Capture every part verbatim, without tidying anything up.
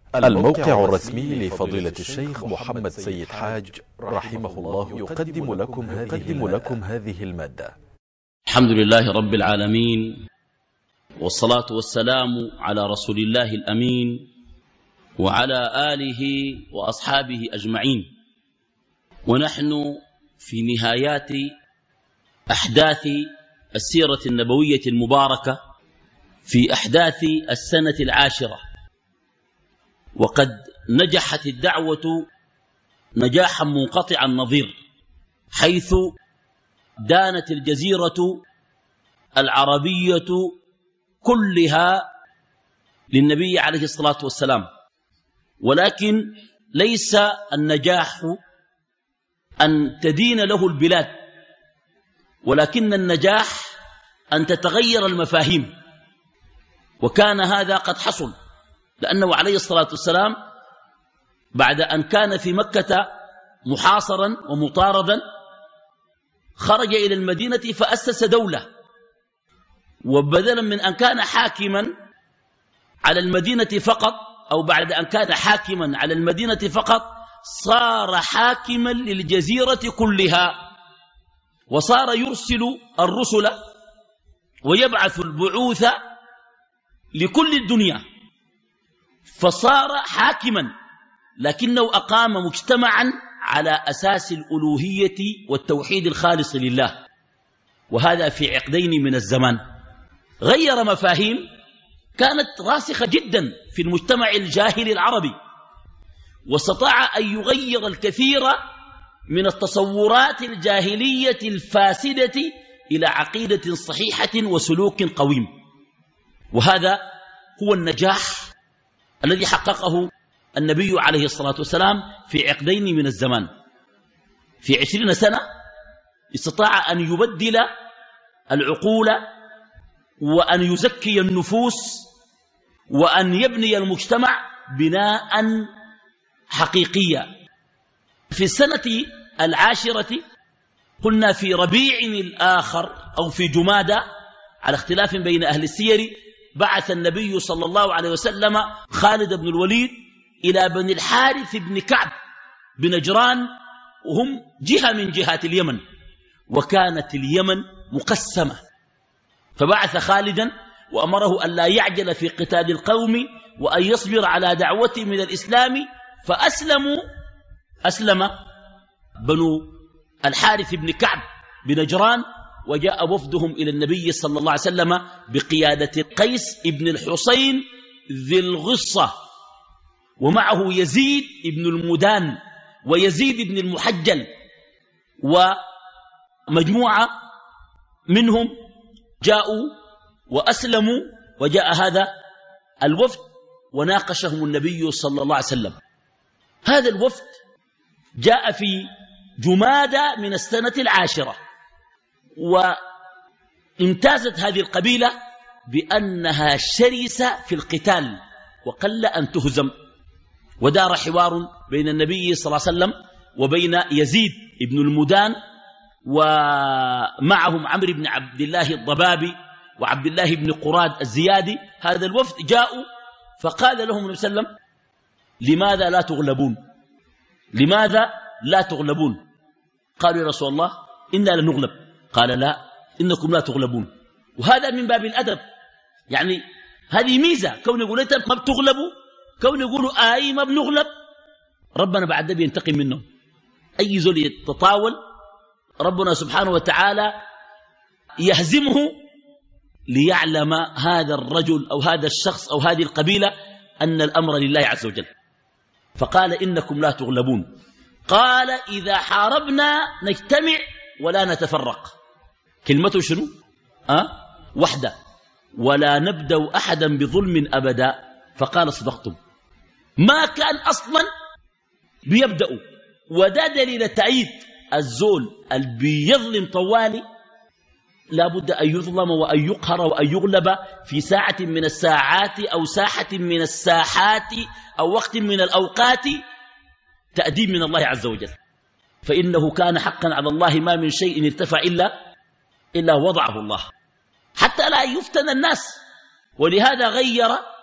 الموقع الرسمي لفضيلة الشيخ محمد سيد حاج رحمه الله يقدم لكم هذه, لكم هذه المادة. الحمد لله رب العالمين، والصلاة والسلام على رسول الله الأمين وعلى آله وأصحابه أجمعين. ونحن في نهايات أحداث السيرة النبوية المباركة في أحداث السنة العاشرة، وقد نجحت الدعوة نجاحا منقطع النظير، حيث دانت الجزيرة العربية كلها للنبي عليه الصلاة والسلام. ولكن ليس النجاح أن تدين له البلاد، ولكن النجاح أن تتغير المفاهيم، وكان هذا قد حصل، لأنه عليه الصلاة والسلام بعد أن كان في مكة محاصرا ومطاردا خرج إلى المدينة فأسس دولة، وبدلا من أن كان حاكما على المدينة فقط، أو بعد أن كان حاكما على المدينة فقط، صار حاكما للجزيرة كلها، وصار يرسل الرسل ويبعث البعوث لكل الدنيا، فصار حاكما، لكنه أقام مجتمعا على أساس الألوهية والتوحيد الخالص لله، وهذا في عقدين من الزمان. غير مفاهيم كانت راسخة جدا في المجتمع الجاهلي العربي، واستطاع أن يغير الكثير من التصورات الجاهلية الفاسدة إلى عقيدة صحيحة وسلوك قويم. وهذا هو النجاح الذي حققه النبي عليه الصلاة والسلام في عقدين من الزمان. في عشرين سنة استطاع أن يبدل العقول، وأن يزكي النفوس، وأن يبني المجتمع بناء حقيقيا. في السنة العاشرة، قلنا في ربيع الآخر أو في جمادى على اختلاف بين أهل السير، بعث النبي صلى الله عليه وسلم خالد بن الوليد إلى بني الحارث بن كعب بنجران، وهم جهة من جهات اليمن، وكانت اليمن مقسمة، فبعث خالدا وأمره أن لا يعجل في قتال القوم، وأن يصبر على دعوته من الإسلام. فأسلموا أسلم بنو الحارث بن كعب بنجران، وجاء وفدهم إلى النبي صلى الله عليه وسلم بقيادة قيس بن الحسين ذي الغصة، ومعه يزيد بن المدان ويزيد بن المحجل، ومجموعة منهم جاءوا وأسلموا. وجاء هذا الوفد وناقشهم النبي صلى الله عليه وسلم. هذا الوفد جاء في جمادى من السنة العاشرة، وامتازت هذه القبيلة بأنها شرسة في القتال وقل أن تهزم. ودار حوار بين النبي صلى الله عليه وسلم وبين يزيد بن المدان، ومعهم عمرو بن عبد الله الضبابي وعبد الله بن قراد الزيادي. هذا الوفد جاءوا فقال لهم النبي صلى الله عليه وسلم: لماذا لا تغلبون؟ لماذا لا تغلبون؟ قالوا: يا رسول الله إنا لنغلب. قال: لا، إنكم لا تغلبون. وهذا من باب الأدب، يعني هذه ميزة، كون يقول أنت ما بتغلبوا، كون يقولوا آي ما بنغلب، ربنا بعد ده بينتقم منهم. أي زول يتطاول ربنا سبحانه وتعالى يهزمه، ليعلم هذا الرجل أو هذا الشخص أو هذه القبيلة أن الأمر لله عز وجل. فقال: إنكم لا تغلبون. قال: إذا حاربنا نجتمع ولا نتفرق. كلمته شنو؟ أه؟ وحدة، ولا نبدأ أحدا بظلم أبدا. فقال: صدقتم. ما كان أصلا بيبدأوا، وده دليل التأييد. الزول اللي بيظلم طوالي لابد أن يظلم وأن يقهر وأن يغلب في ساعة من الساعات أو ساحة من الساحات أو وقت من الأوقات، تأديب من الله عز وجل. فإنه كان حقا على الله ما من شيء ارتفع إلا إلا وضعه الله، حتى لا يفتن الناس. ولهذا غير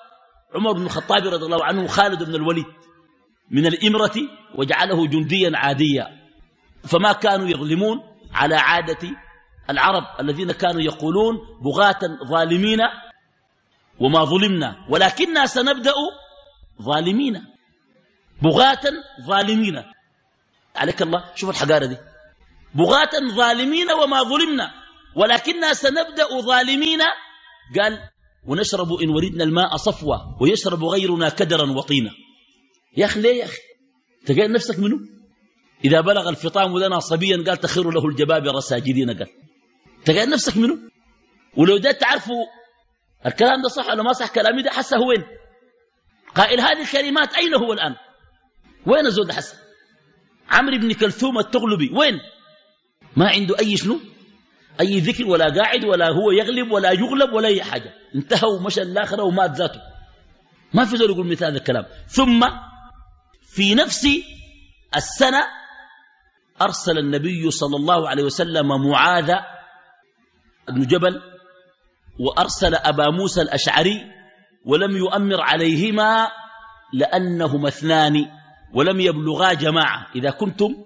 عمر بن الخطاب رضي الله عنه خالد بن الوليد من الإمرة وجعله جنديا عاديا، فما كانوا يظلمون على عادة العرب الذين كانوا يقولون بغاة ظالمين وما ظلمنا ولكننا سنبدأ ظالمين، بغاة ظالمين. عليك الله، شوف الحقارة دي، بغاة ظالمين وما ظلمنا ولكننا سنبدأ ظالمين. قال ونشرب إن وردنا الماء صفوة ويشرب غيرنا كدرا وطينا. يا أخي ليه يا أخي تقال نفسك منه؟ إذا بلغ الفطام لنا صبيا قال تخير له الجبابرة ساجدين. قال تقال نفسك منه؟ ولو ده تعرفوا الكلام ده صح ولا ما صح، كلامي ده حسه وين قائل هذه الكلمات؟ أين هو الآن؟ وين الزود حسه؟ عمرو بن كلثوم التغلبي وين؟ ما عنده أي شنو، أي ذكر ولا قاعد ولا هو يغلب ولا يغلب ولا أي حاجة، انتهى ومشى الآخرة ومات ذاته. ما في ذلك يقول مثل هذا الكلام. ثم في نفس السنة أرسل النبي صلى الله عليه وسلم معاذ بن جبل وأرسل أبا موسى الأشعري، ولم يؤمر عليهما لأنهما اثنان ولم يبلغا جماعة. إذا كنتم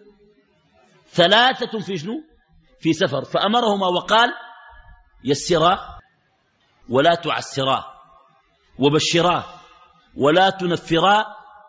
ثلاثة في شنو؟ في سفر، فأمرهما وقال يسرا ولا تعسرا وبشرا ولا تنفرا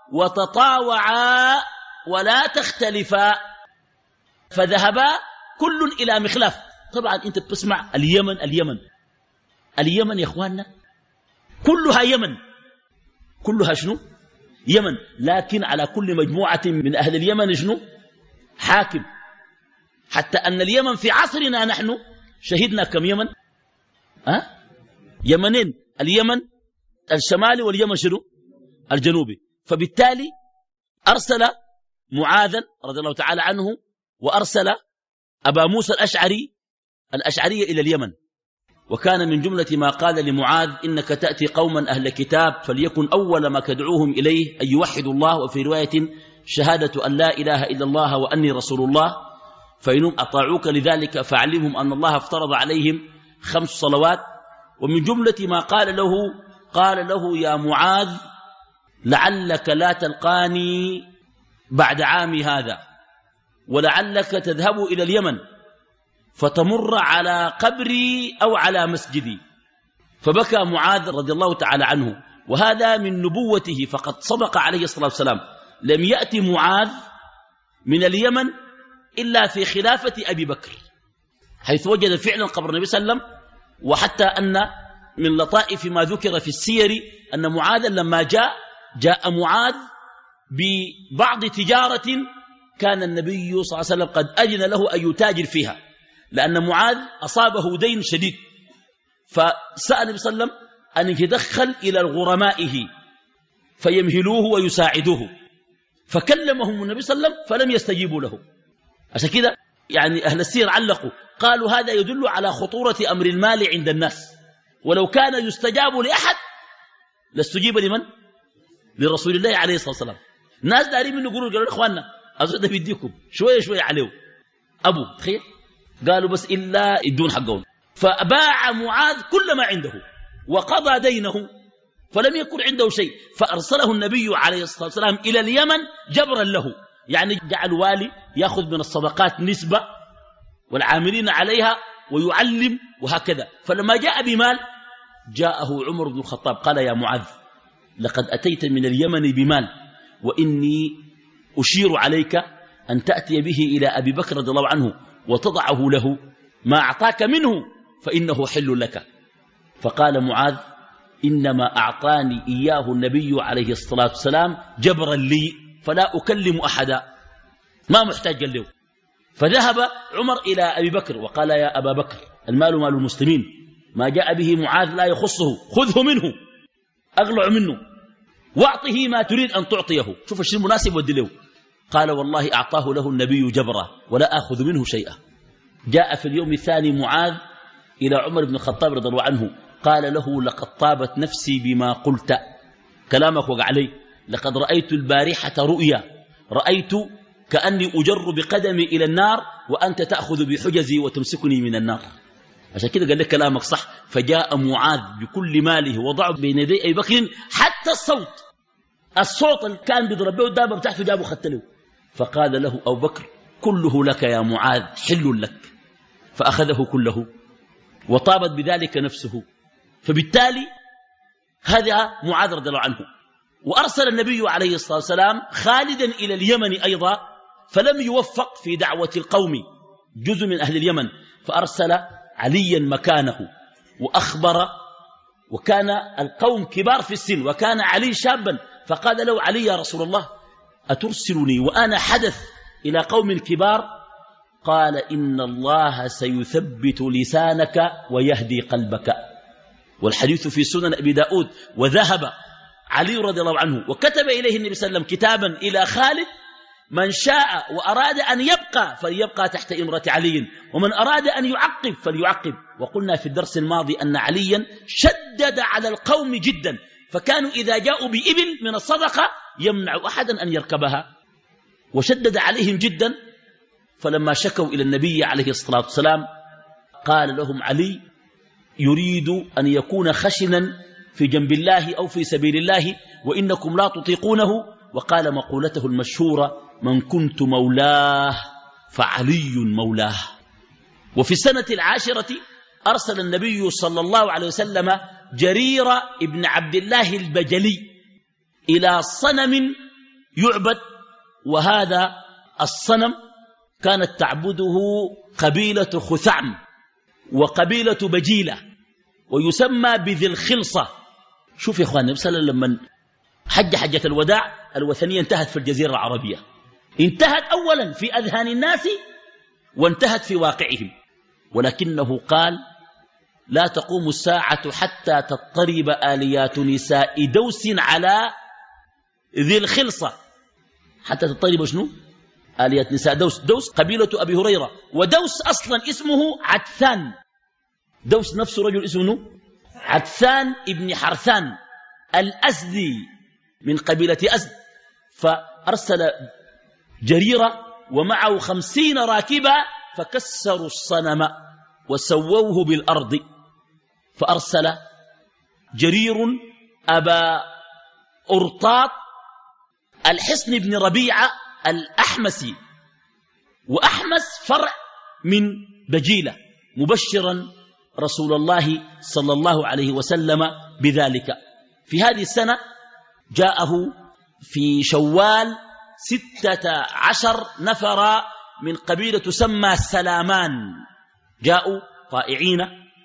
وتطاوعا ولا تختلفا. فذهبا كل إلى مخلاف. طبعا أنت بتسمع اليمن اليمن اليمن يا إخواننا كلها يمن، كلها شنو؟ يمن. لكن على كل مجموعة من أهل اليمن شنو؟ حاكم. حتى أن اليمن في عصرنا نحن شهدنا كم يمن؟ أه؟ يمنين، اليمن الشمالي واليمن شنو؟ الجنوبي. فبالتالي أرسل معاذا رضي الله تعالى عنه وأرسل أبا موسى الأشعري الأشعري إلى اليمن. وكان من جملة ما قال لمعاذ إنك تأتي قوما أهل كتاب فليكن أول ما تدعوهم إليه أن يوحدوا الله، وفي رواية شهادة أن لا إله إلا الله وأني رسول الله، فإنهم أطاعوك لذلك فاعلمهم أن الله افترض عليهم خمس صلوات. ومن جملة ما قال له قال له يا معاذ لعلك لا تلقاني بعد عامي هذا، ولعلك تذهب إلى اليمن فتمر على قبري أو على مسجدي. فبكى معاذ رضي الله تعالى عنه، وهذا من نبوته، فقد صدق عليه الصلاة والسلام. لم يأتي معاذ من اليمن إلا في خلافة أبي بكر، حيث وجد فعلا قبر النبي صلى الله عليه وسلم. وحتى أن من لطائف ما ذكر في السير أن معاذ لما جاء جاء معاذ ببعض تجارة كان النبي صلى الله عليه وسلم قد أذن له أن يتاجر فيها، لأن معاذ أصابه دين شديد، فسأل النبي صلى الله عليه وسلم أن يتدخل إلى الغرمائه فيمهلوه ويساعدوه، فكلمهم النبي صلى الله عليه وسلم فلم يستجيبوا له. عشان كده يعني أهل السير علقوا قالوا هذا يدل على خطورة أمر المال عند الناس، ولو كان يستجاب لأحد لاستجيب لمن؟ لرسول الله عليه الصلاة والسلام. الناس دارين منه يقولوا قالوا إخواننا أزود بيديكم شوية شوية عليه أبو تخيل، قالوا بس إلا يدون حقهم. فباع معاذ كل ما عنده وقضى دينه، فلم يكن عنده شيء، فأرسله النبي عليه الصلاة والسلام إلى اليمن جبرا له، يعني جعل والي يأخذ من الصدقات نسبة والعاملين عليها ويعلم وهكذا. فلما جاء بمال جاءه عمر بن الخطاب قال يا معاذ لقد أتيت من اليمن بمال، وإني أشير عليك أن تأتي به إلى أبي بكر رضي الله عنه وتضعه له ما أعطاك منه فإنه حل لك. فقال معاذ إنما أعطاني إياه النبي عليه الصلاة والسلام جبرا لي فلا أكلم أحدا، ما محتاج له. فذهب عمر إلى أبي بكر وقال يا أبا بكر المال مال المسلمين، ما جاء به معاذ لا يخصه، خذه منه أغلع منه واعطه ما تريد أن تعطيه، شوف الشيء المناسب ودي له. قال والله أعطاه له النبي جبرا ولا أخذ منه شيئا. جاء في اليوم الثاني معاذ إلى عمر بن الخطاب رضي الله عنه قال له لقد طابت نفسي بما قلت، كلامك وقع علي، لقد رأيت البارحة رؤيا، رأيت كأني أجر بقدمي إلى النار وأنت تأخذ بحجزي وتمسكني من النار. عشان كده قال لك كلامك صح. فجاء معاذ بكل ماله وضعه بين يدي أبي بكر، حتى الصوت الصوت اللي كان بيضرب به الدابة بتاعته جابه خدته. فقال له أبو بكر كله لك يا معاذ، حل لك. فأخذه كله وطابت بذلك نفسه. فبالتالي هذا معاذ رضي الله عنه. وأرسل النبي عليه الصلاة والسلام خالدا إلى اليمن أيضا، فلم يوفق في دعوة القوم جزء من أهل اليمن، فأرسل عليا مكانه وأخبر. وكان القوم كبار في السن وكان علي شابا، فقال له علي يا رسول الله أترسلني وأنا حدث إلى قوم كبار؟ قال إن الله سيثبت لسانك ويهدي قلبك. والحديث في سنن أبي داود. وذهب علي رضي الله عنه وكتب إليه النبي صلى الله عليه وسلم كتابا إلى خالد: من شاء وأراد أن يبقى فليبقى تحت إمرة علي، ومن أراد أن يعقب فليعقب. وقلنا في الدرس الماضي أن عليا شدد على القوم جدا، فكانوا إذا جاءوا بإبل من الصدقة يمنع أحدا أن يركبها، وشدد عليهم جدا. فلما شكوا إلى النبي عليه الصلاة والسلام قال لهم علي يريد أن يكون خشنا في جنب الله أو في سبيل الله وإنكم لا تطيقونه. وقال مقولته المشهورة: من كنت مولاه فعلي مولاه. وفي السنة العاشرة أرسل النبي صلى الله عليه وسلم جرير ابن عبد الله البجلي إلى صنم يعبد، وهذا الصنم كانت تعبده قبيلة خثعم وقبيلة بجيلة، ويسمى بذي الخلصة. شوف يا إخواني، مثلا لما حج حجة الوداع الوثنية انتهت في الجزيرة العربية، انتهت أولا في أذهان الناس وانتهت في واقعهم، ولكنه قال: لا تقوم الساعة حتى تضطرب آليات نساء دوس على ذي الخلصة. حتى تضطرب شنو؟ آليات نساء دوس. دوس قبيلة أبي هريرة، ودوس أصلا اسمه عدثان. دوس نفسه رجل اسمه عدثان ابن حرثان الأسدي من قبيلة أسد. فأرسل جريرة ومعه خمسين راكبا فكسروا الصنم وسووه بالأرض. فأرسل جرير أبا أرطاط الحصن بن ربيعة الأحمسي، وأحمس فرع من بجيلة، مبشرا رسول الله صلى الله عليه وسلم بذلك. في هذه السنة جاءه في شوال ستة عشر نفر من قبيلة تسمى سلامان، جاءوا طائعين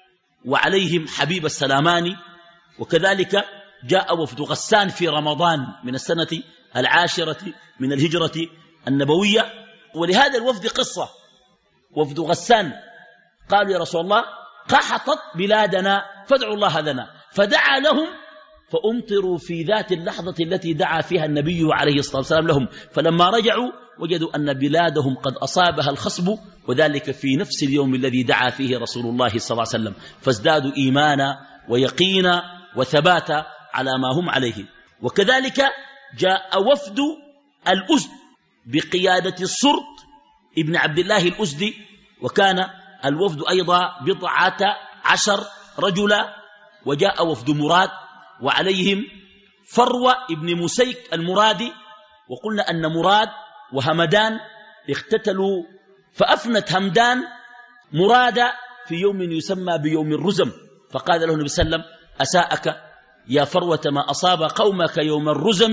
وعليهم حبيب السلاماني. وكذلك جاء وفد غسان في رمضان من السنة العاشرة من الهجرة النبوية. ولهذا الوفد قصة. وفد غسان قالوا: يا رسول الله قحطت بلادنا فادعوا الله لنا، فدعا لهم فأمطروا في ذات اللحظة التي دعا فيها النبي عليه الصلاة والسلام لهم. فلما رجعوا وجدوا أن بلادهم قد أصابها الخصب، وذلك في نفس اليوم الذي دعا فيه رسول الله صلى الله عليه وسلم، فازدادوا إيمانا ويقينا وثباتا على ما هم عليه. وكذلك جاء وفد الأزد بقيادة السرط ابن عبد الله الأزدي، وكان الوفد أيضا بضعة عشر رجلا. وجاء وفد مراد وعليهم فروة ابن مسيك المرادي. وقلنا أن مراد وهمدان اختتلوا، فأفنت همدان مراد في يوم يسمى بيوم الرزم، فقال له النبي صلى الله عليه وسلم: أساءك يا فروة ما أصاب قومك يوم الرزم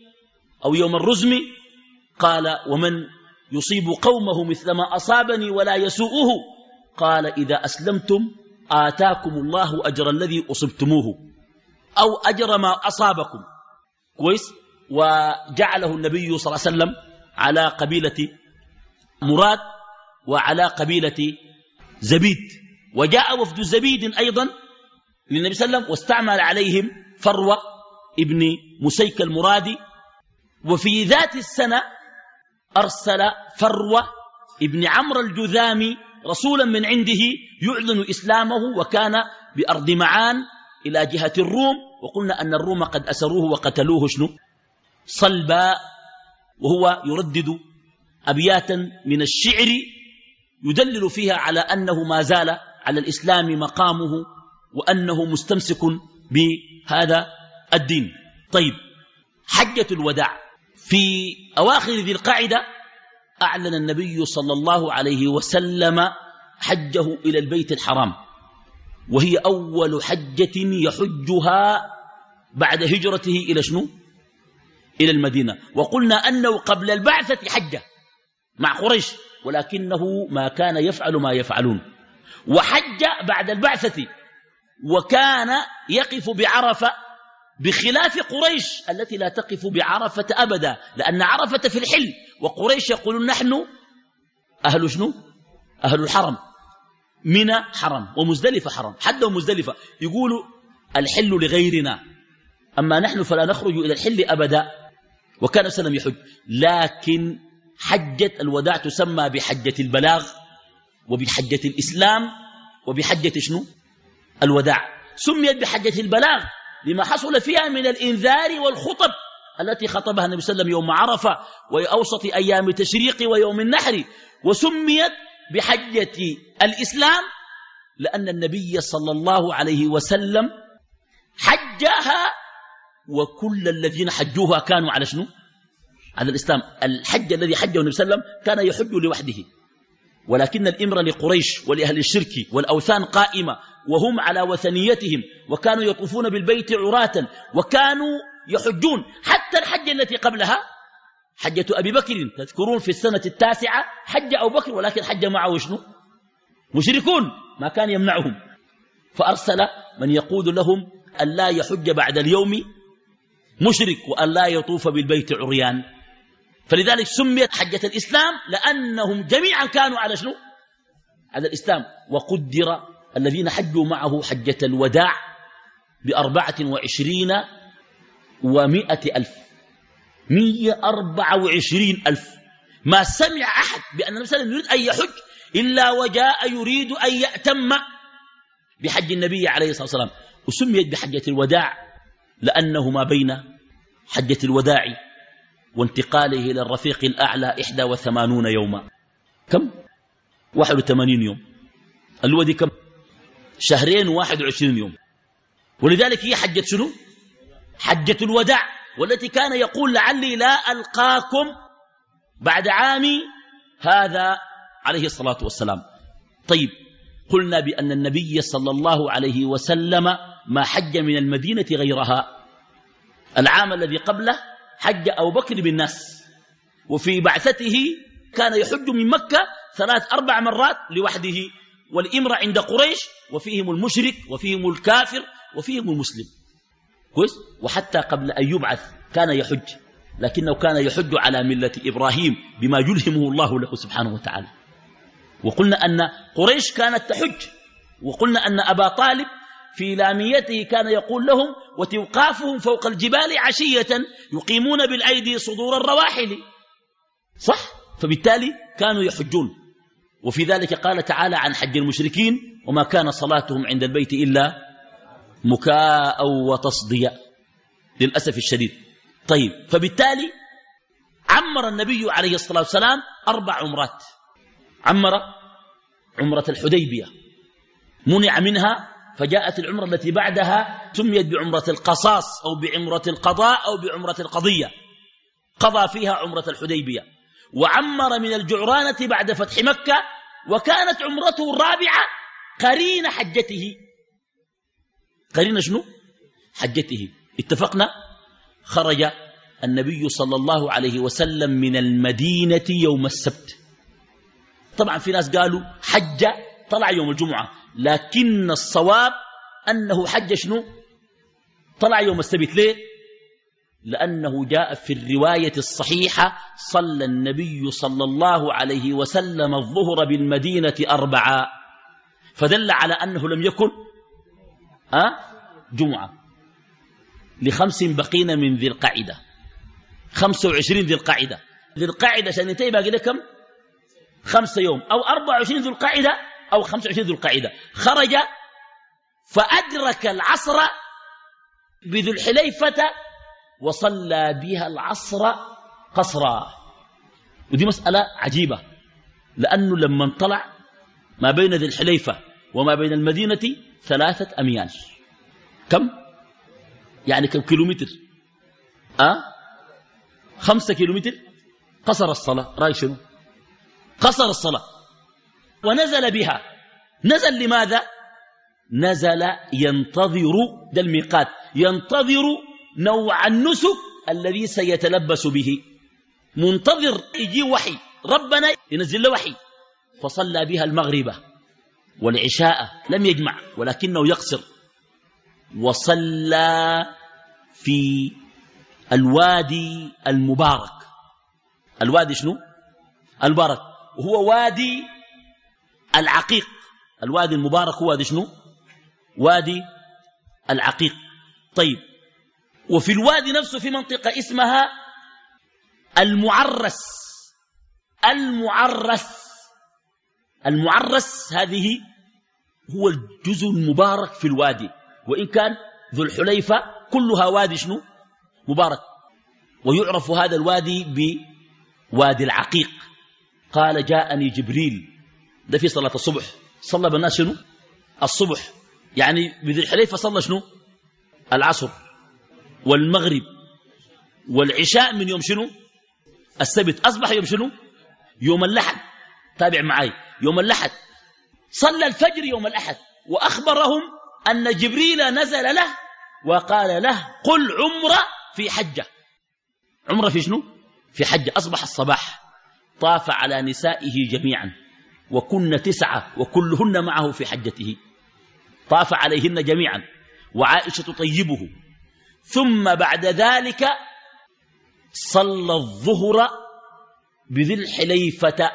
أو يوم الرزم. قال: ومن يصيب قومه مثل ما أصابني ولا يسوءه؟ قال: إذا أسلمتم آتاكم الله أجر الذي أصبتموه أو أجر ما أصابكم. كويس. وجعله النبي صلى الله عليه وسلم على قبيلة مراد وعلى قبيلة زبيد. وجاء وفد زبيد أيضا للنبي صلى الله عليه وسلم واستعمل عليهم فروة ابن مسيك المرادي. وفي ذات السنة أرسل فروة ابن عمرو الجذامي رسولا من عنده يعلن إسلامه، وكان بأرض معان إلى جهة الروم. وقلنا أن الروم قد أسروه وقتلوه شنو صلبا، وهو يردد أبياتا من الشعر يدلل فيها على أنه ما زال على الإسلام مقامه وأنه مستمسك بهذا الدين. طيب، حجة الوداع في أواخر ذي القعدة أعلن النبي صلى الله عليه وسلم حجه إلى البيت الحرام، وهي أول حجة يحجها بعد هجرته إلى شنو؟ إلى المدينة. وقلنا أنه قبل البعثة حجة مع قريش، ولكنه ما كان يفعل ما يفعلون، وحج بعد البعثة وكان يقف بعرفة، بخلاف قريش التي لا تقف بعرفة أبدا، لأن عرفة في الحل، وقريش يقولون نحن أهل شنو؟ أهل الحرم، منى حرم ومزدلفة حرم، حد ومزدلفة يقولوا الحل لغيرنا، أما نحن فلا نخرج إلى الحل أبدا. وكان سلم يحج، لكن حجة الوداع تسمى بحجة البلاغ وبحجة الإسلام وبحجة شنو؟ الوداع. سميت بحجة البلاغ لما حصل فيها من الإنذار والخطب التي خطبها النبي صلى الله عليه وسلم يوم عرفة وأوسط أيام التشريق ويوم النحر. وسميت بحجة الإسلام لأن النبي صلى الله عليه وسلم حجها، وكل الذين حجوها كانوا على شنو؟ على الإسلام. الحج الذي حجه النبي صلى الله عليه وسلم كان يحج لوحده، ولكن الإمر لقريش ولأهل الشرك والأوثان قائمة، وهم على وثنيتهم، وكانوا يطوفون بالبيت عراة، وكانوا يحجون. حتى الحج التي قبلها حجة أبي بكر، تذكرون في السنة التاسعة حج أبو بكر، ولكن حج معه شنو؟ مشركون، ما كان يمنعهم، فأرسل من يقول لهم أن لا يحج بعد اليوم مشرك وأن لا يطوف بالبيت عريان. فلذلك سميت حجة الإسلام لأنهم جميعا كانوا على شنو؟ على الإسلام. وقدر الذين حجوا معه حجة الوداع بأربعة وعشرين ومائة ألف، مية أربعة وعشرين ألف. ما سمع أحد بأن النبي صلى الله عليه وسلم يريد أن يحج إلا وجاء يريد أن يأتم بحج النبي عليه الصلاة والسلام. وسميت بحجة الوداع لأنه ما بين حجة الوداع وانتقاله إلى الرفيق الأعلى إحدى وثمانون يوما. كم؟ واحد وثمانين يوم. الودي كم؟ شهرين وواحد وعشرين يوم. ولذلك هي حجة شنو؟ حجة الوداع، والتي كان يقول لعلي لا ألقاكم بعد عامي هذا عليه الصلاة والسلام. طيب، قلنا بأن النبي صلى الله عليه وسلم ما حج من المدينة غيرها. العام الذي قبله حج أبو بكر بالناس، وفي بعثته كان يحج من مكة ثلاث أربع مرات لوحده، والإمرة عند قريش، وفيهم المشرك وفيهم الكافر وفيهم المسلم. كويس؟ وحتى قبل أن يبعث كان يحج، لكنه كان يحج على ملة إبراهيم بما يلهمه الله له سبحانه وتعالى. وقلنا أن قريش كانت تحج، وقلنا أن أبا طالب في لاميته كان يقول لهم وتوقافهم فوق الجبال عشية يقيمون بالأيدي صدور الرواحل، صح؟ فبالتالي كانوا يحجون. وفي ذلك قال تعالى عن حج المشركين: وما كان صلاتهم عند البيت إلا مكاء وتصديا، للأسف الشديد. طيب، فبالتالي عمر النبي عليه الصلاة والسلام أربع عمرات. عمر عمرة الحديبية، منع منها، فجاءت العمرة التي بعدها سميت بعمرة القصاص أو بعمرة القضاء أو بعمرة القضية، قضى فيها عمرة الحديبية. وعمر من الجعرانة بعد فتح مكة، وكانت عمرته الرابعة قرين حجته. قرين شنو؟ حجته. اتفقنا؟ خرج النبي صلى الله عليه وسلم من المدينة يوم السبت. طبعا في ناس قالوا حج طلع يوم الجمعة، لكن الصواب أنه حج شنو؟ طلع يوم السبت. ليه؟ لأنه جاء في الرواية الصحيحة: صلى النبي صلى الله عليه وسلم الظهر بالمدينة أربعة، فدل على أنه لم يكن أه؟ جمعة. لخمس بقين من ذي القعدة، خمسة وعشرين ذي القعدة. ذي القعدة سنتين باقي لكم خمسة يوم، أو أربعة وعشرين ذي القعدة أو خمسة وعشرين ذي القعدة. خرج فأدرك العصر بذي الحليفة وصلى بها العصر قصرا. ودي مسألة عجيبة، لأنه لما طلع ما بين ذي الحليفة وما بين المدينة ثلاثة أميال. كم؟ يعني كم كيلومتر؟ أه؟ خمسة كيلومتر. قصر الصلاة. رأي شنو؟ قصر الصلاة ونزل بها. نزل لماذا؟ نزل ينتظر، ده الميقات، ينتظر نوع النسك الذي سيتلبس به، منتظر يجي وحي، ربنا ينزل له وحي. فصلى بها المغرب والعشاء، لم يجمع ولكنه يقصر. وصلى في الوادي المبارك. الوادي شنو؟ المبارك، وهو وادي العقيق. الوادي المبارك هو وادي شنو؟ وادي العقيق. طيب، وفي الوادي نفسه في منطقة اسمها المعرس. المعرس المعرس هذه هو الجزء المبارك في الوادي، وإن كان ذو الحليفة كلها وادي شنو؟ مبارك. ويعرف هذا الوادي بوادي العقيق. قال جاءني جبريل، ده في صلاة الصبح، صلى بالناس شنو؟ الصبح. يعني بذي الحليفة صلى شنو؟ العصر والمغرب والعشاء من يوم شنو؟ السبت. أصبح يوم شنو؟ يوم الأحد. تابع معي، يوم الأحد. صلى الفجر يوم الأحد، وأخبرهم أن جبريل نزل له وقال له قل عمرة في حجة. عمرة في شنو؟ في حجة. أصبح الصباح، طاف على نسائه جميعا، وكن تسعة وكلهن معه في حجته، طاف عليهن جميعا، وعائشة تطيبه. ثم بعد ذلك صلى الظهر بذي الحليفة.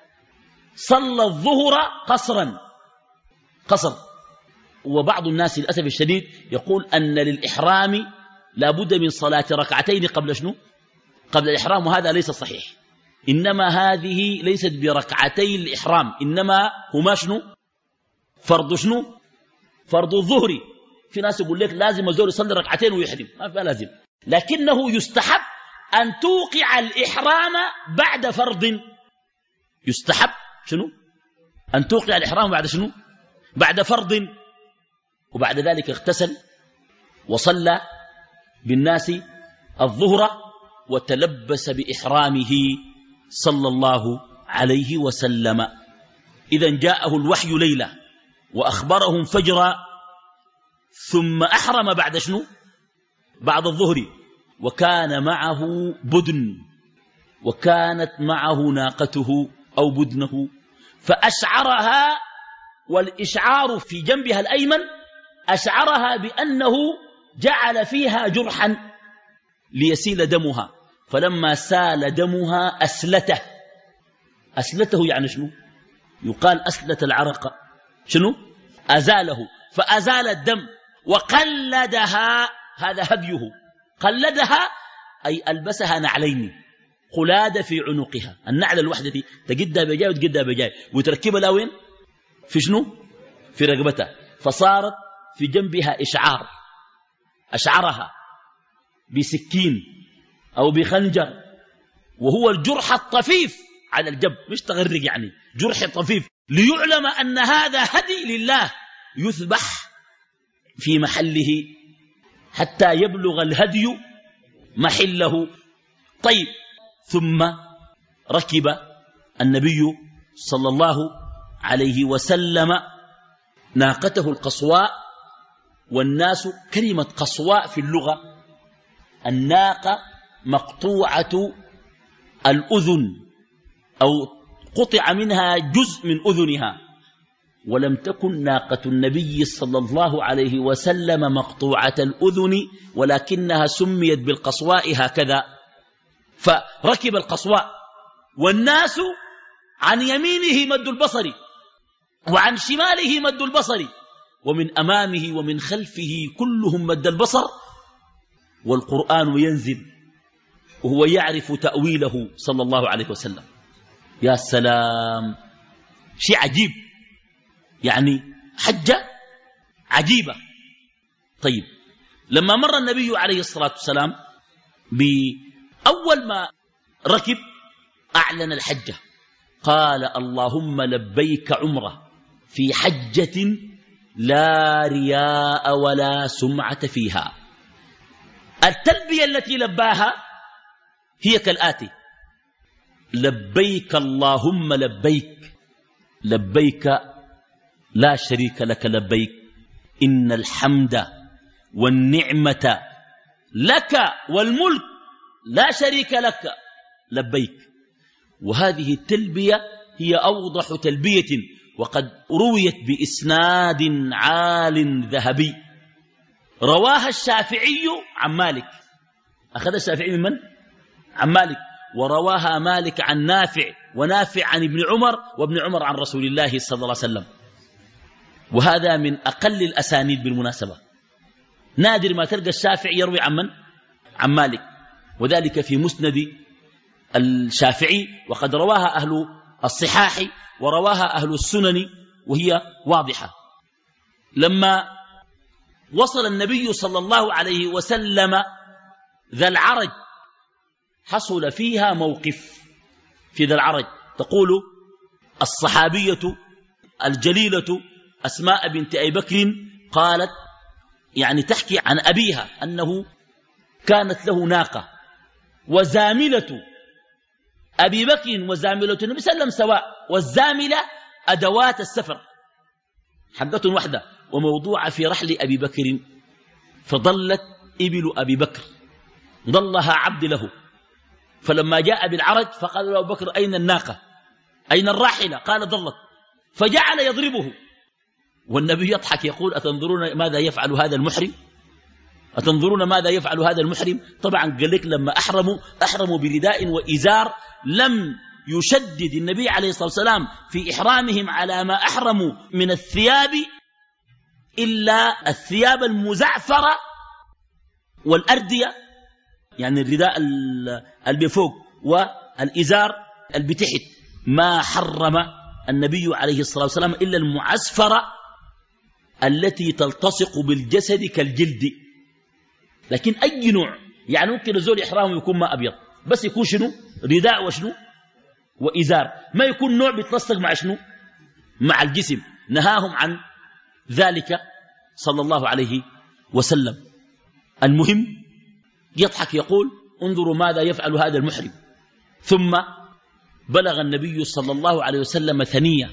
صلى الظهر قصرا، قصر. وبعض الناس للأسف الشديد يقول أن للإحرام لابد من صلاة ركعتين قبل شنو؟ قبل الإحرام، وهذا ليس صحيح. إنما هذه ليست بركعتي الإحرام، إنما هما شنو؟ فرض شنو؟ فرض الظهر. في ناس يقول لك لازم الزول يصلي ركعتين ويحرم، ما لازم، لكنه يستحب أن توقع الإحرام بعد فرض. يستحب شنو؟ أن توقع الإحرام بعد شنو؟ بعد فرض. وبعد ذلك اغتسل وصلى بالناس الظهر وتلبس بإحرامه صلى الله عليه وسلم. إذن جاءه الوحي ليلة وأخبرهم فجرا، ثم أحرم بعد شنو؟ بعد الظهر. وكان معه بدن، وكانت معه ناقته أو بدنه، فأشعرها، والإشعار في جنبها الأيمن أشعرها بأنه جعل فيها جرحا ليسيل دمها، فلما سال دمها أسلته. أسلته يعني شنو؟ يقال أسلة العرق. شنو؟ أزاله، فأزال الدم وقلدها. هذا هديه. قلدها أي ألبسها نعلين، قلادة في عنقها. النعل الوحدة دي تجدها بجاي وتجدها بجاي، وتركبها لا وين؟ في شنو؟ في رقبتها. فصارت في جنبها إشعار، أشعرها بسكين أو بخنجر، وهو الجرح الطفيف على الجنب، مش تغرق، يعني جرح طفيف، ليعلم أن هذا هدي لله يذبح في محله حتى يبلغ الهدي محله. طيب، ثم ركب النبي صلى الله عليه وسلم ناقته القصواء. والناس، كلمة قصواء في اللغة الناقة مقطوعة الأذن أو قطع منها جزء من أذنها، ولم تكن ناقة النبي صلى الله عليه وسلم مقطوعة الأذن، ولكنها سميت بالقصواء هكذا. فركب القصواء، والناس عن يمينه مد البصر، وعن شماله مد البصر، ومن أمامه ومن خلفه كلهم مد البصر، والقرآن ينزل وهو يعرف تأويله صلى الله عليه وسلم. يا سلام، شيء عجيب، يعني حجة عجيبة. طيب، لما مر النبي عليه الصلاة والسلام بأول ما ركب أعلن الحجة، قال اللهم لبيك عمره، في حجة لا رياء ولا سمعة فيها. التلبية التي لباها هي كالآتي: لبيك اللهم لبيك، لبيك لا شريك لك لبيك، إن الحمد والنعمة لك والملك لا شريك لك لبيك. وهذه التلبية هي أوضح تلبية، وقد رويت بإسناد عال ذهبي. رواها الشافعي عن مالك، أخذ الشافعي من من؟ عن مالك. ورواها مالك عن نافع، ونافع عن ابن عمر، وابن عمر عن رسول الله صلى الله عليه وسلم. وهذا من أقل الأسانيد بالمناسبة. نادر ما تلقى الشافعي يروي عن من؟ عن مالك، وذلك في مسند الشافعي، وقد رواها أهل الصحاح ورواها أهل السنن وهي واضحة. لما وصل النبي صلى الله عليه وسلم ذا العرج حصل فيها موقف. في ذا العرج تقول الصحابية الجليلة أسماء بنت أبي بكر قالت، يعني تحكي عن أبيها أنه كانت له ناقة، وزاملة أبي بكر وزاملة النبي صلى الله عليه وسلم سواء، والزاملة أدوات السفر حقة واحدة وموضوعة في رحل أبي بكر. فضلت إبل أبي بكر، ضلها عبد له. فلما جاء بالعرج فقال له أبو بكر: أين الناقة؟ أين الراحلة؟ قال: ضلت. فجعل يضربه، والنبي يضحك يقول: أتنظرون ماذا يفعل هذا المحرم؟ أتنظرون ماذا يفعل هذا المحرم؟ طبعا قال لك لما أحرموا أحرموا برداء وإزار، لم يشدد النبي عليه الصلاة والسلام في إحرامهم على ما أحرموا من الثياب إلا الثياب المزعفرة والأردية، يعني الرداء اللي بفوق والإزار اللي بتحت. ما حرم النبي عليه الصلاة والسلام إلا المعسفرة التي تلتصق بالجسد كالجلد. لكن أي نوع، يعني ممكن الزول إحرامه يكون ما أبيض، بس يكون شنو؟ رداء وشنو؟ وإزار، ما يكون نوع بيتلصق مع شنو؟ مع الجسم. نهاهم عن ذلك صلى الله عليه وسلم. المهم يضحك يقول: انظروا ماذا يفعل هذا المحرم. ثم بلغ النبي صلى الله عليه وسلم ثنية